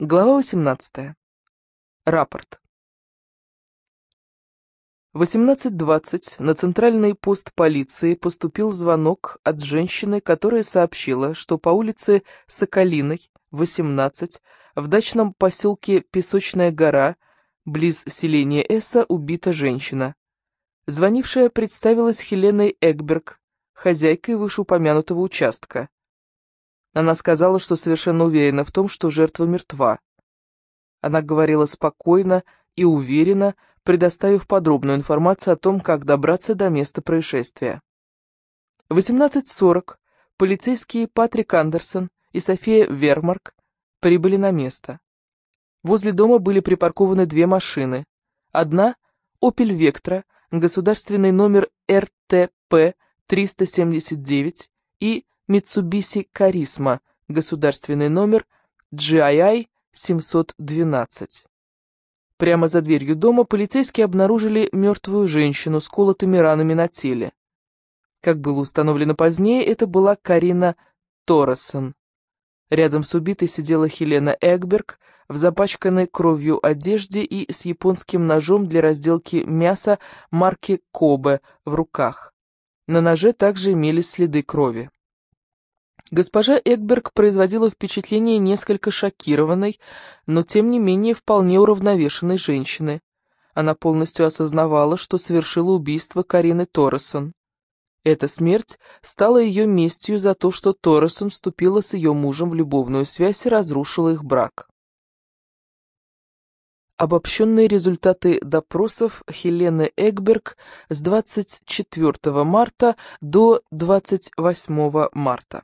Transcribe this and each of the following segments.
Глава 18. Рапорт. В 18:20 на центральный пост полиции поступил звонок от женщины, которая сообщила, что по улице Соколиной, 18, в дачном поселке Песочная гора, близ селения Эсса, убита женщина. Звонившая представилась Хеленой Эгберг, хозяйкой вышеупомянутого участка. Она сказала, что совершенно уверена в том, что жертва мертва. Она говорила спокойно и уверенно, предоставив подробную информацию о том, как добраться до места происшествия. В 18:40 полицейские Патрик Андерсон и София Вермарк прибыли на место. Возле дома были припаркованы две машины. Одна — Opel Vectra, государственный номер РТП-379, и Mitsubishi Charisma, государственный номер GII-712. Прямо за дверью дома полицейские обнаружили мертвую женщину с колотыми ранами на теле. Как было установлено позднее, это была Карина Торресон. Рядом с убитой сидела Хелена Эгберг в запачканной кровью одежде и с японским ножом для разделки мяса марки Кобе в руках. На ноже также имелись следы крови. Госпожа Эгберг производила впечатление несколько шокированной, но тем не менее вполне уравновешенной женщины. Она полностью осознавала, что совершила убийство Карины Торресон. Эта смерть стала ее местью за то, что Торресон вступила с ее мужем в любовную связь и разрушила их брак. Обобщенные результаты допросов Хелены Эгберг с 24 марта до 28 марта.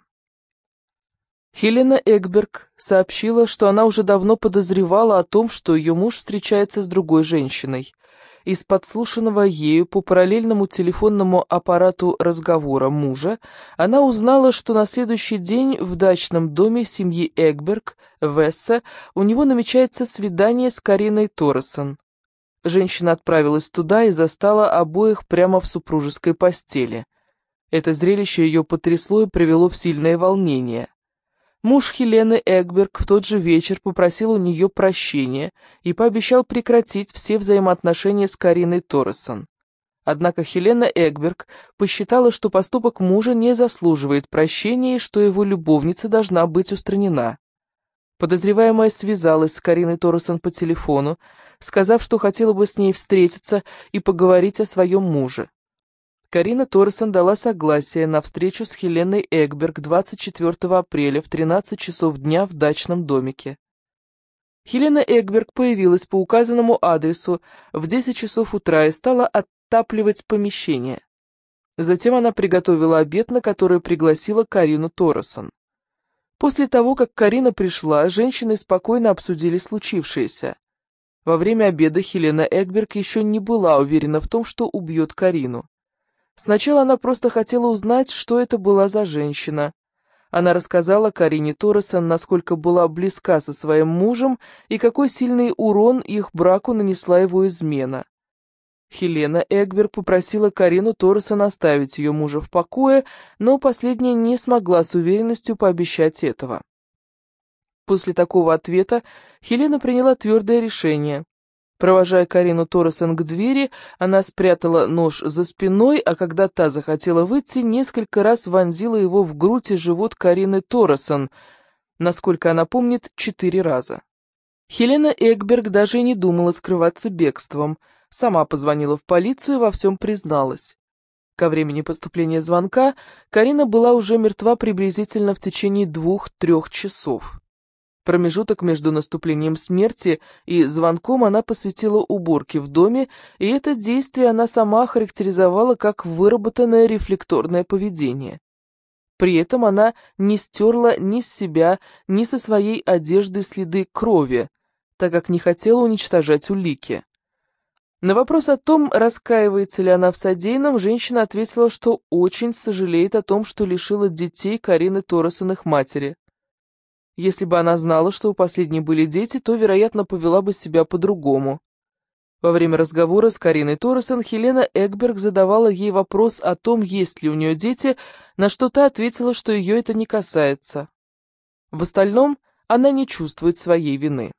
Хелена Эгберг сообщила, что она уже давно подозревала о том, что ее муж встречается с другой женщиной. Из подслушанного ею по параллельному телефонному аппарату разговора мужа она узнала, что на следующий день в дачном доме семьи Эгберг в Эссе у него намечается свидание с Кариной Торресон. Женщина отправилась туда и застала обоих прямо в супружеской постели. Это зрелище ее потрясло и привело в сильное волнение. Муж Хелены Эгберг в тот же вечер попросил у нее прощения и пообещал прекратить все взаимоотношения с Кариной Торресон. Однако Хелена Эгберг посчитала, что поступок мужа не заслуживает прощения и что его любовница должна быть устранена. Подозреваемая связалась с Кариной Торресон по телефону, сказав, что хотела бы с ней встретиться и поговорить о своем муже. Карина Торресон дала согласие на встречу с Хеленой Эгберг 24 апреля в 13 часов дня в дачном домике. Хелена Эгберг появилась по указанному адресу в 10 часов утра и стала оттапливать помещение. Затем она приготовила обед, на который пригласила Карину Торресон. После того, как Карина пришла, женщины спокойно обсудили случившееся. Во время обеда Хелена Эгберг еще не была уверена в том, что убьет Карину. Сначала она просто хотела узнать, что это была за женщина. Она рассказала Карине Торресон, насколько была близка со своим мужем и какой сильный урон их браку нанесла его измена. Хелена Эгберг попросила Карину Торресон оставить ее мужа в покое, но последняя не смогла с уверенностью пообещать этого. После такого ответа Хелена приняла твердое решение. Провожая Карину Торресон к двери, она спрятала нож за спиной, а когда та захотела выйти, несколько раз вонзила его в грудь и живот Карины Торресон, насколько она помнит, 4 раза. Хелена Эгберг даже и не думала скрываться бегством, сама позвонила в полицию и во всем призналась. Ко времени поступления звонка Карина была уже мертва приблизительно в течение 2-3 часов. Промежуток между наступлением смерти и звонком она посвятила уборке в доме, и это действие она сама характеризовала как выработанное рефлекторное поведение. При этом она не стерла ни с себя, ни со своей одежды следы крови, так как не хотела уничтожать улики. На вопрос о том, раскаивается ли она в содеянном, женщина ответила, что очень сожалеет о том, что лишила детей Карины Торресон их матери. Если бы она знала, что у последней были дети, то, вероятно, повела бы себя по-другому. Во время разговора с Кариной Торресон Хелена Эгберг задавала ей вопрос о том, есть ли у нее дети, на что та ответила, что ее это не касается. В остальном она не чувствует своей вины.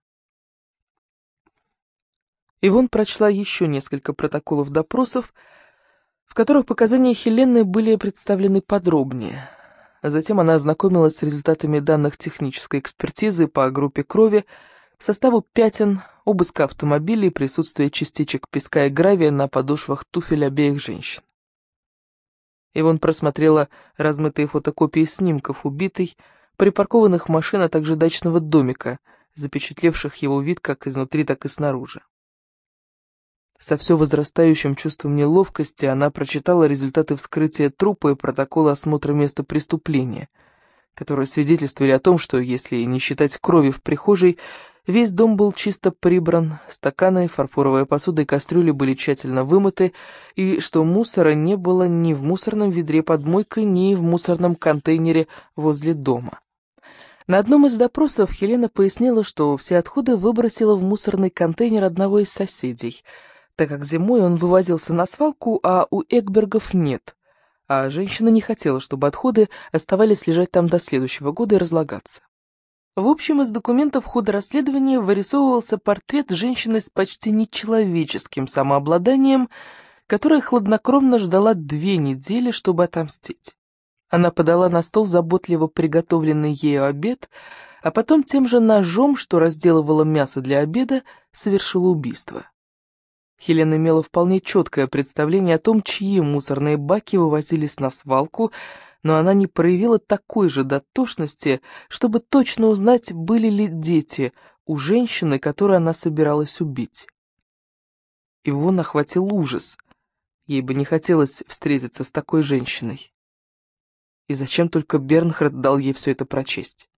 Ивонн прочла еще несколько протоколов допросов, в которых показания Хелены были представлены подробнее. Затем она ознакомилась с результатами данных технической экспертизы по группе крови, составу пятен, обыска автомобилей, присутствие частичек песка и гравия на подошвах туфель обеих женщин. Ивонн просмотрела размытые фотокопии снимков убитой, припаркованных машин, а также дачного домика, запечатлевших его вид как изнутри, так и снаружи. Со все возрастающим чувством неловкости она прочитала результаты вскрытия трупа и протокола осмотра места преступления, которые свидетельствовали о том, что, если не считать крови в прихожей, весь дом был чисто прибран, стаканы, фарфоровая посуда и кастрюли были тщательно вымыты, и что мусора не было ни в мусорном ведре под мойкой, ни в мусорном контейнере возле дома. На одном из допросов Хелена пояснила, что все отходы выбросила в мусорный контейнер одного из соседей, так как зимой он вывозился на свалку, а у Экбергов нет, а женщина не хотела, чтобы отходы оставались лежать там до следующего года и разлагаться. В общем, из документов хода расследования вырисовывался портрет женщины с почти нечеловеческим самообладанием, которая хладнокровно ждала 2 недели, чтобы отомстить. Она подала на стол заботливо приготовленный ею обед, а потом тем же ножом, что разделывала мясо для обеда, совершила убийство. Хелена имела вполне четкое представление о том, чьи мусорные баки вывозились на свалку, но она не проявила такой же дотошности, чтобы точно узнать, были ли дети у женщины, которую она собиралась убить. Ивонн охватил ужас. Ей бы не хотелось встретиться с такой женщиной. И зачем только Бернхард дал ей все это прочесть?